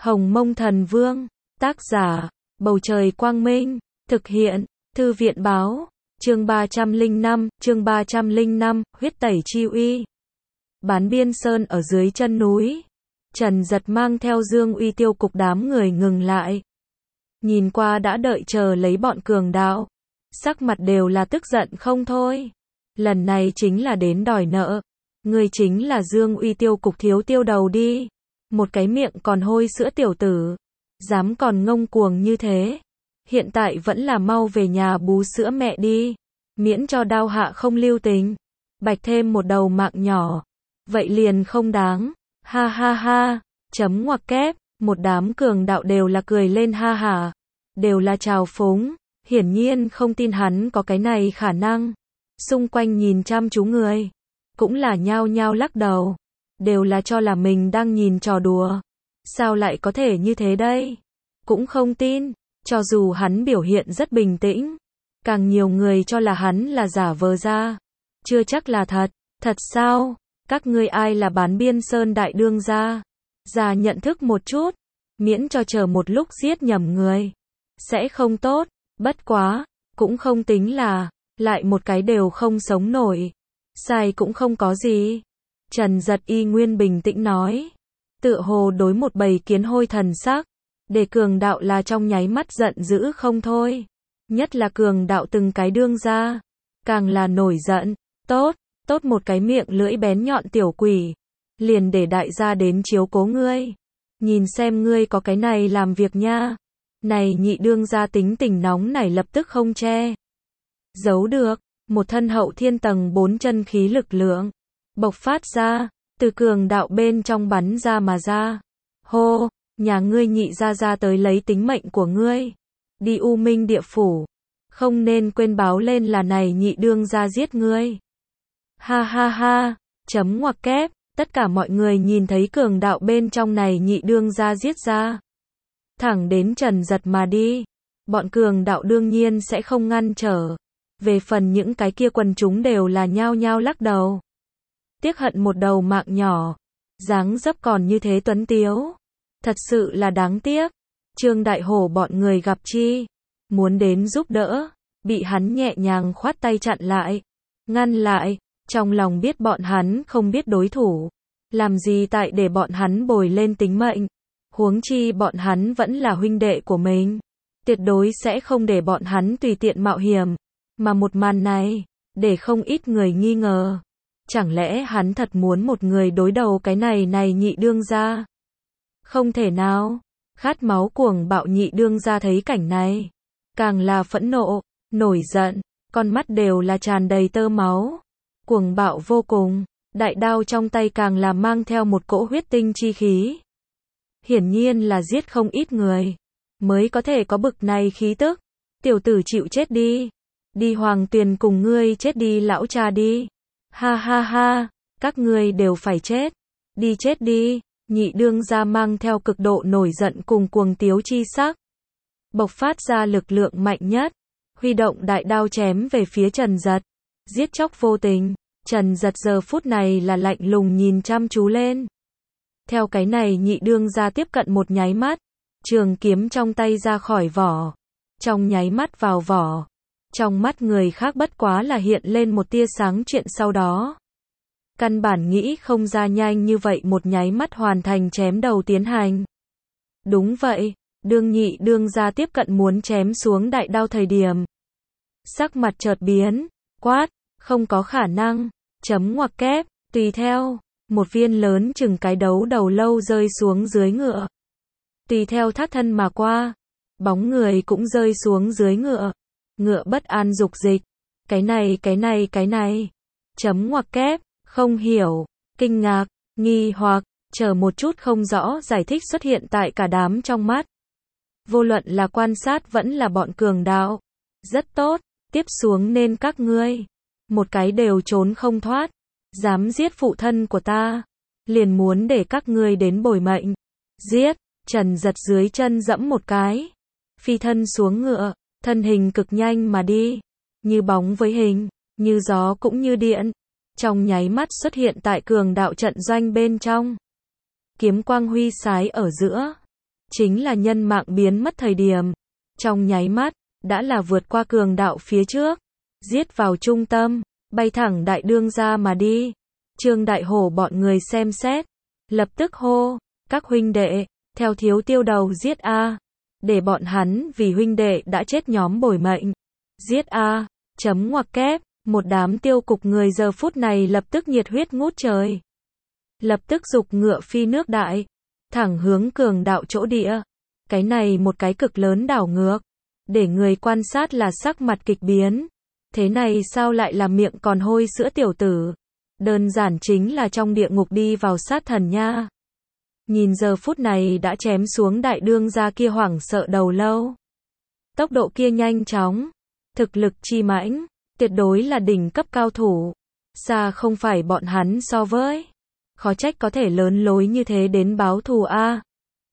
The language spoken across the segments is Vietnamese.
Hồng Mông Thần Vương, tác giả, Bầu Trời Quang Minh, thực hiện, Thư viện Báo, chương 305, huyết tẩy chi uy. Bán Biên Sơn ở dưới chân núi, Trần Giật mang theo Dương Uy tiêu cục đám người ngừng lại. Nhìn qua đã đợi chờ lấy bọn cường đạo, sắc mặt đều là tức giận không thôi. Lần này chính là đến đòi nợ. Người chính là Dương Uy tiêu cục thiếu tiêu đầu đi. Một cái miệng còn hôi sữa tiểu tử, dám còn ngông cuồng như thế. Hiện tại vẫn là mau về nhà bú sữa mẹ đi, miễn cho đao hạ không lưu tình. Bạch thêm một đầu mạng nhỏ, vậy liền không đáng. Ha ha ha, chấm ngoặc kép, một đám cường đạo đều là cười lên ha hả, đều là trào phúng, hiển nhiên không tin hắn có cái này khả năng. Xung quanh nhìn chăm chú người, cũng là nhao nhao lắc đầu, đều là cho là mình đang nhìn trò đùa. Sao lại có thể như thế đây? Cũng không tin, cho dù hắn biểu hiện rất bình tĩnh, càng nhiều người cho là hắn là giả vờ ra, chưa chắc là thật. Thật sao? Các ngươi ai là Bán Biên Sơn đại đương gia? Ra nhận thức một chút, miễn cho chờ một lúc giết nhầm người, sẽ không tốt. Bất quá, cũng không tính là, lại một cái đều không sống nổi. Sai cũng không có gì. Trần Giật y nguyên bình tĩnh nói, tựa hồ đối một bầy kiến hôi thần sắc, để cường đạo là trong nháy mắt giận dữ không thôi. Nhất là cường đạo từng cái đương gia, càng là nổi giận. Tốt, tốt một cái miệng lưỡi bén nhọn tiểu quỷ, liền để đại gia đến chiếu cố ngươi. Nhìn xem ngươi có cái này làm việc nha. Này nhị đương gia tính tình nóng nảy lập tức không che giấu được, một thân hậu thiên tầng 4 chân khí lực lượng bộc phát ra, từ cường đạo bên trong bắn ra mà ra. Hô, nhà ngươi nhị gia gia tới lấy tính mệnh của ngươi. Đi U Minh địa phủ, không nên quên báo lên là này nhị đương gia giết ngươi. Ha ha ha, chấm ngoặc kép, tất cả mọi người nhìn thấy cường đạo bên trong này nhị đương gia giết ra, thẳng đến Trần Giật mà đi. Bọn cường đạo đương nhiên sẽ không ngăn trở. Về phần những cái kia quần chúng đều là nhao nhao lắc đầu. Tiếc hận một đầu mạng nhỏ, dáng dấp còn như thế tuấn tiếu, thật sự là đáng tiếc. Trương Đại Hổ bọn người gặp chi, muốn đến giúp đỡ, bị hắn nhẹ nhàng khoát tay chặn lại, ngăn lại. Trong lòng biết bọn hắn không biết đối thủ, làm gì tại để bọn hắn bồi lên tính mệnh. Huống chi bọn hắn vẫn là huynh đệ của mình, tuyệt đối sẽ không để bọn hắn tùy tiện mạo hiểm. Mà một màn này, để không ít người nghi ngờ, chẳng lẽ hắn thật muốn một người đối đầu cái này nhị đương gia? Không thể nào. Khát máu cuồng bạo nhị đương gia thấy cảnh này, càng là phẫn nộ, nổi giận, con mắt đều là tràn đầy tơ máu, cuồng bạo vô cùng, đại đao trong tay càng là mang theo một cỗ huyết tinh chi khí. Hiển nhiên là giết không ít người, mới có thể có bực này khí tức. Tiểu tử chịu chết đi. Đi Hoàng Tuyền cùng ngươi chết đi lão cha đi. Ha ha ha, các ngươi đều phải chết. Đi chết đi. Nhị đương gia mang theo cực độ nổi giận cùng cuồng tiếu chi sắc, bộc phát ra lực lượng mạnh nhất, huy động đại đao chém về phía Trần Giật. Giết chóc vô tình, Trần Giật giờ phút này là lạnh lùng nhìn chăm chú lên. Theo cái này nhị đương gia tiếp cận một nháy mắt, trường kiếm trong tay ra khỏi vỏ, trong nháy mắt vào vỏ. Trong mắt người khác bất quá là hiện lên một tia sáng chuyện sau đó. Căn bản nghĩ không ra nhanh như vậy một nháy mắt hoàn thành chém đầu tiến hành. Đúng vậy, đương nhị đương gia tiếp cận muốn chém xuống đại đao thời điểm, sắc mặt chợt biến, quát, không có khả năng, chấm ngoặc kép, tùy theo, một viên lớn chừng cái đấu đầu lâu rơi xuống dưới ngựa. Tùy theo thác thân mà qua, bóng người cũng rơi xuống dưới ngựa. Ngựa bất an dục dịch, cái này, chấm ngoặc kép, không hiểu, kinh ngạc, nghi hoặc, chờ một chút không rõ giải thích xuất hiện tại cả đám trong mắt. Vô luận là quan sát vẫn là bọn cường đạo. Rất tốt, tiếp xuống nên các ngươi, một cái đều trốn không thoát. Dám giết phụ thân của ta, liền muốn để các ngươi đến bồi mệnh. Giết. Trần Giật dưới chân dẫm một cái, phi thân xuống ngựa, thân hình cực nhanh mà đi, như bóng với hình, như gió cũng như điện, trong nháy mắt xuất hiện tại cường đạo trận doanh bên trong. Kiếm quang huy sái ở giữa, chính là nhân mạng biến mất thời điểm. Trong nháy mắt, đã là vượt qua cường đạo phía trước, giết vào trung tâm, bay thẳng đại đương gia mà đi. Trương Đại Hổ bọn người xem xét, lập tức hô, các huynh đệ, theo Thiếu Tiêu Đầu giết a, để bọn hắn vì huynh đệ đã chết nhóm bồi mệnh. Giết a, chấm ngoặc kép, một đám tiêu cục người giờ phút này lập tức nhiệt huyết ngút trời. Lập tức giục ngựa phi nước đại, thẳng hướng cường đạo chỗ địa. Cái này một cái cực lớn đảo ngược, để người quan sát là sắc mặt kịch biến. Thế này sao lại là miệng còn hôi sữa tiểu tử? Đơn giản chính là trong địa ngục đi vào sát thần nha. Nhìn giờ phút này đã chém xuống đại đương gia kia hoảng sợ đầu lâu. Tốc độ kia nhanh chóng, thực lực chi mãnh, tuyệt đối là đỉnh cấp cao thủ. Xa không phải bọn hắn so với. Khó trách có thể lớn lối như thế đến báo thù a.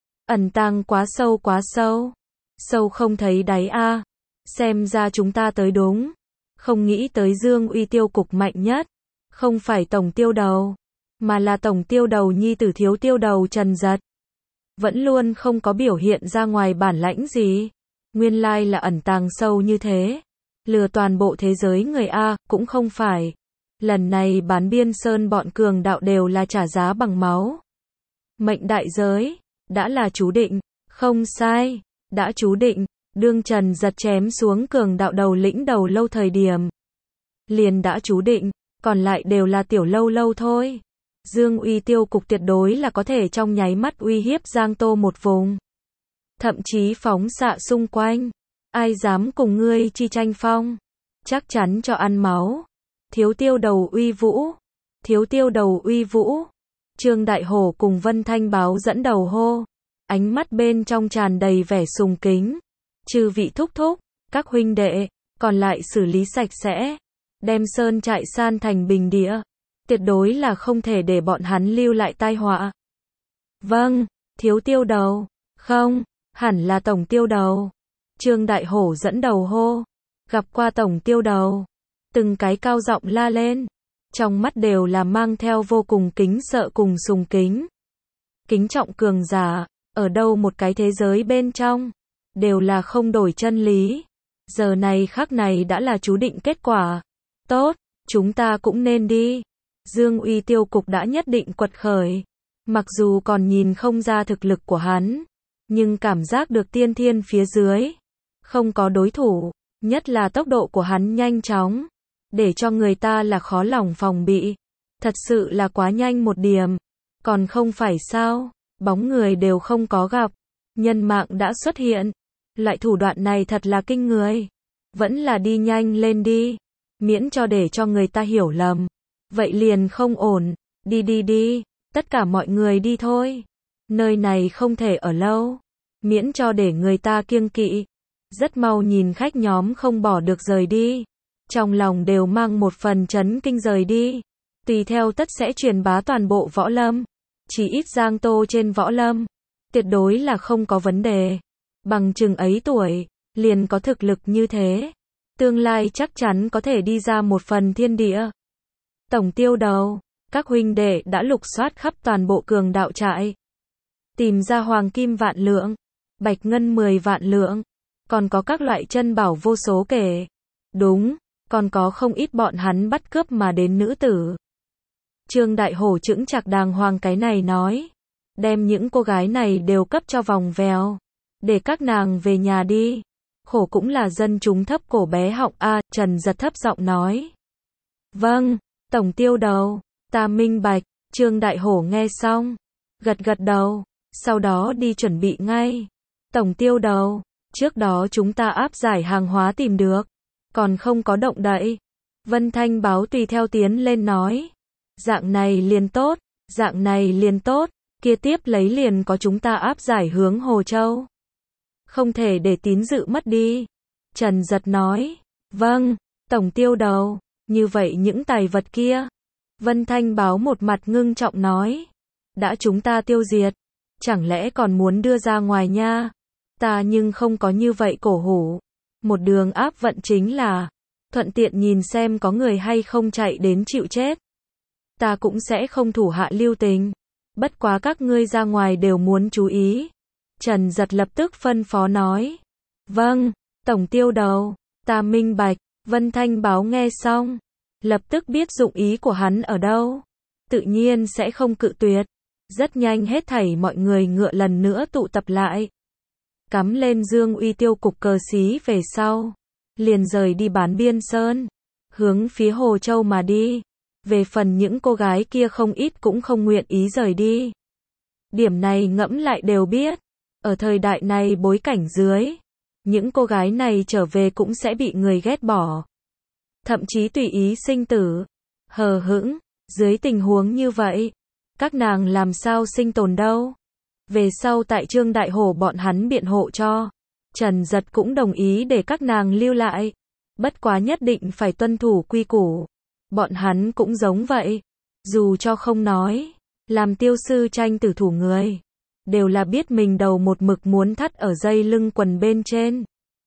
Ẩn tàng quá sâu quá sâu. Sâu không thấy đáy a. Xem ra chúng ta tới đúng. Không nghĩ tới Dương Uy tiêu cục mạnh nhất. Không phải tổng tiêu đầu, mà là tổng tiêu đầu nhi tử Thiếu Tiêu Đầu Trần Dật. Vẫn luôn không có biểu hiện ra ngoài bản lãnh gì. Nguyên lai là ẩn tàng sâu như thế. Lừa toàn bộ thế giới người A, cũng không phải. Lần này Bán Biên Sơn bọn cường đạo đều là trả giá bằng máu. Mệnh đại giới, đã là chú định, không sai, đã chú định, đương Trần Dật chém xuống cường đạo đầu lĩnh đầu lâu thời điểm. Liền đã chú định, còn lại đều là tiểu lâu lâu thôi. Dương Uy tiêu cục tuyệt đối là có thể trong nháy mắt uy hiếp Giang Tô một vùng. Thậm chí phóng xạ xung quanh. Ai dám cùng ngươi chi tranh phong? Chắc chắn cho ăn máu. Thiếu Tiêu Đầu uy vũ. Thiếu Tiêu Đầu uy vũ. Trương Đại Hổ cùng Vân Thanh Báo dẫn đầu hô. Ánh mắt bên trong tràn đầy vẻ sùng kính. Chư vị thúc thúc, các huynh đệ, còn lại xử lý sạch sẽ. Đem sơn trại san thành bình địa. Tuyệt đối là không thể để bọn hắn lưu lại tai họa. Vâng, Thiếu Tiêu Đầu. Không, hẳn là tổng tiêu đầu. Trương Đại Hổ dẫn đầu hô. Gặp qua tổng tiêu đầu. Từng cái cao giọng la lên. Trong mắt đều là mang theo vô cùng kính sợ cùng sùng kính. Kính trọng cường giả, ở đâu một cái thế giới bên trong, đều là không đổi chân lý. Giờ này khắc này đã là chú định kết quả. Tốt, chúng ta cũng nên đi. Dương Uy tiêu cục đã nhất định quật khởi. Mặc dù còn nhìn không ra thực lực của hắn, nhưng cảm giác được tiên thiên phía dưới. Không có đối thủ, nhất là tốc độ của hắn nhanh chóng. Để cho người ta là khó lòng phòng bị. Thật sự là quá nhanh một điểm. Còn không phải sao, bóng người đều không có gặp. Nhân mạng đã xuất hiện. Loại thủ đoạn này thật là kinh người. Vẫn là đi nhanh lên đi. Miễn cho để cho người ta hiểu lầm. Vậy liền không ổn. Đi. Tất cả mọi người đi thôi. Nơi này không thể ở lâu. Miễn cho để người ta kiêng kỵ. Rất mau nhìn khách nhóm không bỏ được rời đi. Trong lòng đều mang một phần chấn kinh rời đi. Tùy theo tất sẽ truyền bá toàn bộ võ lâm. Chỉ ít Giang Tô trên võ lâm. Tuyệt đối là không có vấn đề. Bằng chừng ấy tuổi, liền có thực lực như thế. Tương lai chắc chắn có thể đi ra một phần thiên địa. Tổng tiêu đầu, các huynh đệ đã lục soát khắp toàn bộ cường đạo trại. Tìm ra hoàng kim vạn lượng, bạch ngân 10 vạn lượng. Còn có các loại chân bảo vô số kể. Đúng, còn có không ít bọn hắn bắt cướp mà đến nữ tử. Trương Đại Hổ chững chạc đàng hoàng cái này nói. Đem những cô gái này đều cấp cho vòng vèo. Để các nàng về nhà đi. Khổ cũng là dân chúng thấp cổ bé họng a. Trần Dật thấp giọng nói. Vâng, tổng tiêu đầu, ta minh bạch. Trương Đại Hổ nghe xong, gật đầu, sau đó đi chuẩn bị ngay. Tổng tiêu đầu, trước đó chúng ta áp giải hàng hóa tìm được, còn không có động đậy. Vân Thanh Báo tùy theo tiến lên nói. Dạng này liền tốt, kia tiếp lấy liền có chúng ta áp giải hướng Hồ Châu. Không thể để tín dự mất đi. Trần Dật nói. Vâng, tổng tiêu đầu, như vậy những tài vật kia. Vân Thanh Báo một mặt ngưng trọng nói. Đã chúng ta tiêu diệt, chẳng lẽ còn muốn đưa ra ngoài nha? Ta nhưng không có như vậy cổ hủ. Một đường áp vận chính là thuận tiện nhìn xem có người hay không chạy đến chịu chết. Ta cũng sẽ không thủ hạ lưu tình. Bất quá các ngươi ra ngoài đều muốn chú ý. Trần Giật lập tức phân phó nói. Vâng, tổng tiêu đầu, ta minh bạch. Vân Thanh Báo nghe xong, lập tức biết dụng ý của hắn ở đâu. Tự nhiên sẽ không cự tuyệt. Rất nhanh hết thảy mọi người ngựa lần nữa tụ tập lại. Cắm lên Dương Uy Tiêu cục cờ xí về sau. Liền rời đi Bán Biên Sơn. Hướng phía Hồ Châu mà đi. Về phần những cô gái kia không ít cũng không nguyện ý rời đi. Điểm này ngẫm lại đều biết. Ở thời đại này bối cảnh dưới, những cô gái này trở về cũng sẽ bị người ghét bỏ. Thậm chí tùy ý sinh tử. Hờ hững, dưới tình huống như vậy, các nàng làm sao sinh tồn đâu. Về sau tại Trương Đại Hổ bọn hắn biện hộ cho, Trần Giật cũng đồng ý để các nàng lưu lại. Bất quá nhất định phải tuân thủ quy củ. Bọn hắn cũng giống vậy. Dù cho không nói, làm tiêu sư tranh tử thủ người, đều là biết mình đầu một mực muốn thắt ở dây lưng quần bên trên.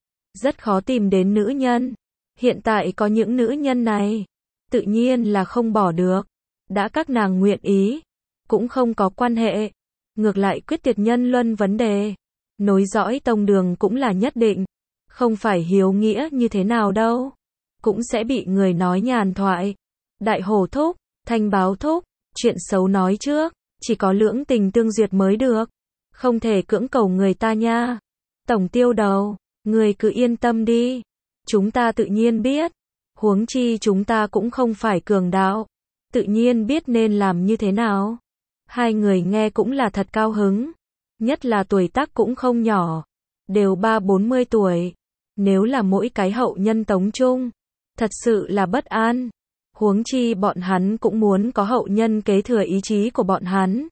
Rất khó tìm đến nữ nhân. Hiện tại có những nữ nhân này, tự nhiên là không bỏ được. Đã các nàng nguyện ý, cũng không có quan hệ. Ngược lại quyết tuyệt nhân luân vấn đề. Nối dõi tông đường cũng là nhất định. Không phải hiếu nghĩa như thế nào đâu. Cũng sẽ bị người nói nhàn thoại. Đại Hổ thúc, Thanh Báo thúc, chuyện xấu nói trước, chỉ có lưỡng tình tương duyệt mới được. Không thể cưỡng cầu người ta nha. Tổng tiêu đầu, người cứ yên tâm đi. Chúng ta tự nhiên biết. Huống chi chúng ta cũng không phải cường đạo. Tự nhiên biết nên làm như thế nào. Hai người nghe cũng là thật cao hứng. Nhất là tuổi tác cũng không nhỏ. Đều 30-40 tuổi. Nếu là mỗi cái hậu nhân Tống Trung, thật sự là bất an. Huống chi bọn hắn cũng muốn có hậu nhân kế thừa ý chí của bọn hắn.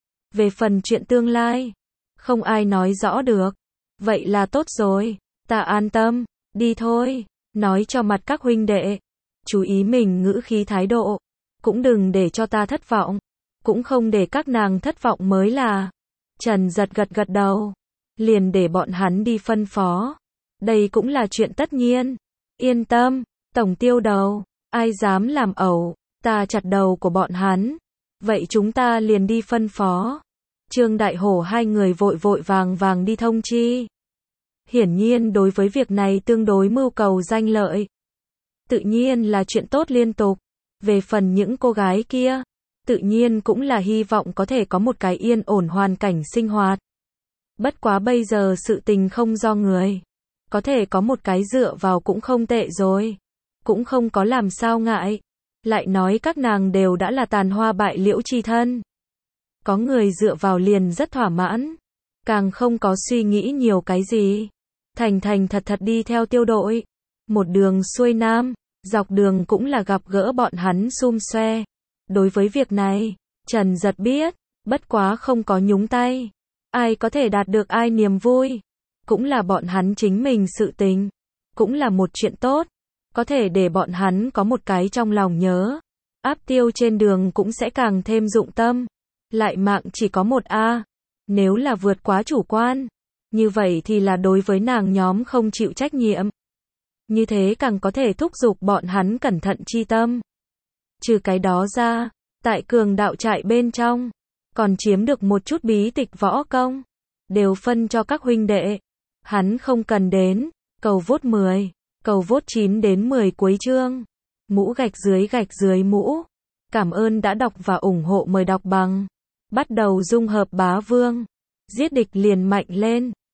Về phần chuyện tương lai, không ai nói rõ được. Vậy là tốt rồi, ta an tâm, đi thôi. Nói cho mặt các huynh đệ, chú ý mình ngữ khí thái độ. Cũng đừng để cho ta thất vọng. Cũng không để các nàng thất vọng mới là. Trần Giật gật gật đầu. Liền để bọn hắn đi phân phó. Đây cũng là chuyện tất nhiên. Yên tâm, tổng tiêu đầu. Ai dám làm ẩu, ta chặt đầu của bọn hắn. Vậy chúng ta liền đi phân phó. Trương Đại Hổ hai người vội vội vàng đi thông chi. Hiển nhiên đối với việc này tương đối mưu cầu danh lợi. Tự nhiên là chuyện tốt liên tục. Về phần những cô gái kia, tự nhiên cũng là hy vọng có thể có một cái yên ổn hoàn cảnh sinh hoạt. Bất quá bây giờ sự tình không do người. Có thể có một cái dựa vào cũng không tệ rồi. Cũng không có làm sao ngại. Lại nói các nàng đều đã là tàn hoa bại liễu chi thân. Có người dựa vào liền rất thỏa mãn. Càng không có suy nghĩ nhiều cái gì. Thành thật thật đi theo tiêu đội. Một đường xuôi nam, dọc đường cũng là gặp gỡ bọn hắn xum xoe. Đối với việc này, Trần Giật biết, bất quá không có nhúng tay. Ai có thể đạt được ai niềm vui. Cũng là bọn hắn chính mình sự tình. Cũng là một chuyện tốt. Có thể để bọn hắn có một cái trong lòng nhớ. Áp tiêu trên đường cũng sẽ càng thêm dụng tâm. Lại mạng chỉ có một A. Nếu là vượt quá chủ quan, như vậy thì là đối với nàng nhóm không chịu trách nhiệm. Như thế càng có thể thúc giục bọn hắn cẩn thận chi tâm. Trừ cái đó ra, tại cường đạo trại bên trong, còn chiếm được một chút bí tịch võ công. Đều phân cho các huynh đệ. Hắn không cần đến. Cầu vốt 10. Cầu vốt 9 đến 10 cuối chương. Mũ gạch dưới mũ. Cảm ơn đã đọc và ủng hộ, mời đọc bằng. Bắt đầu dung hợp bá vương. Giết địch liền mạnh lên.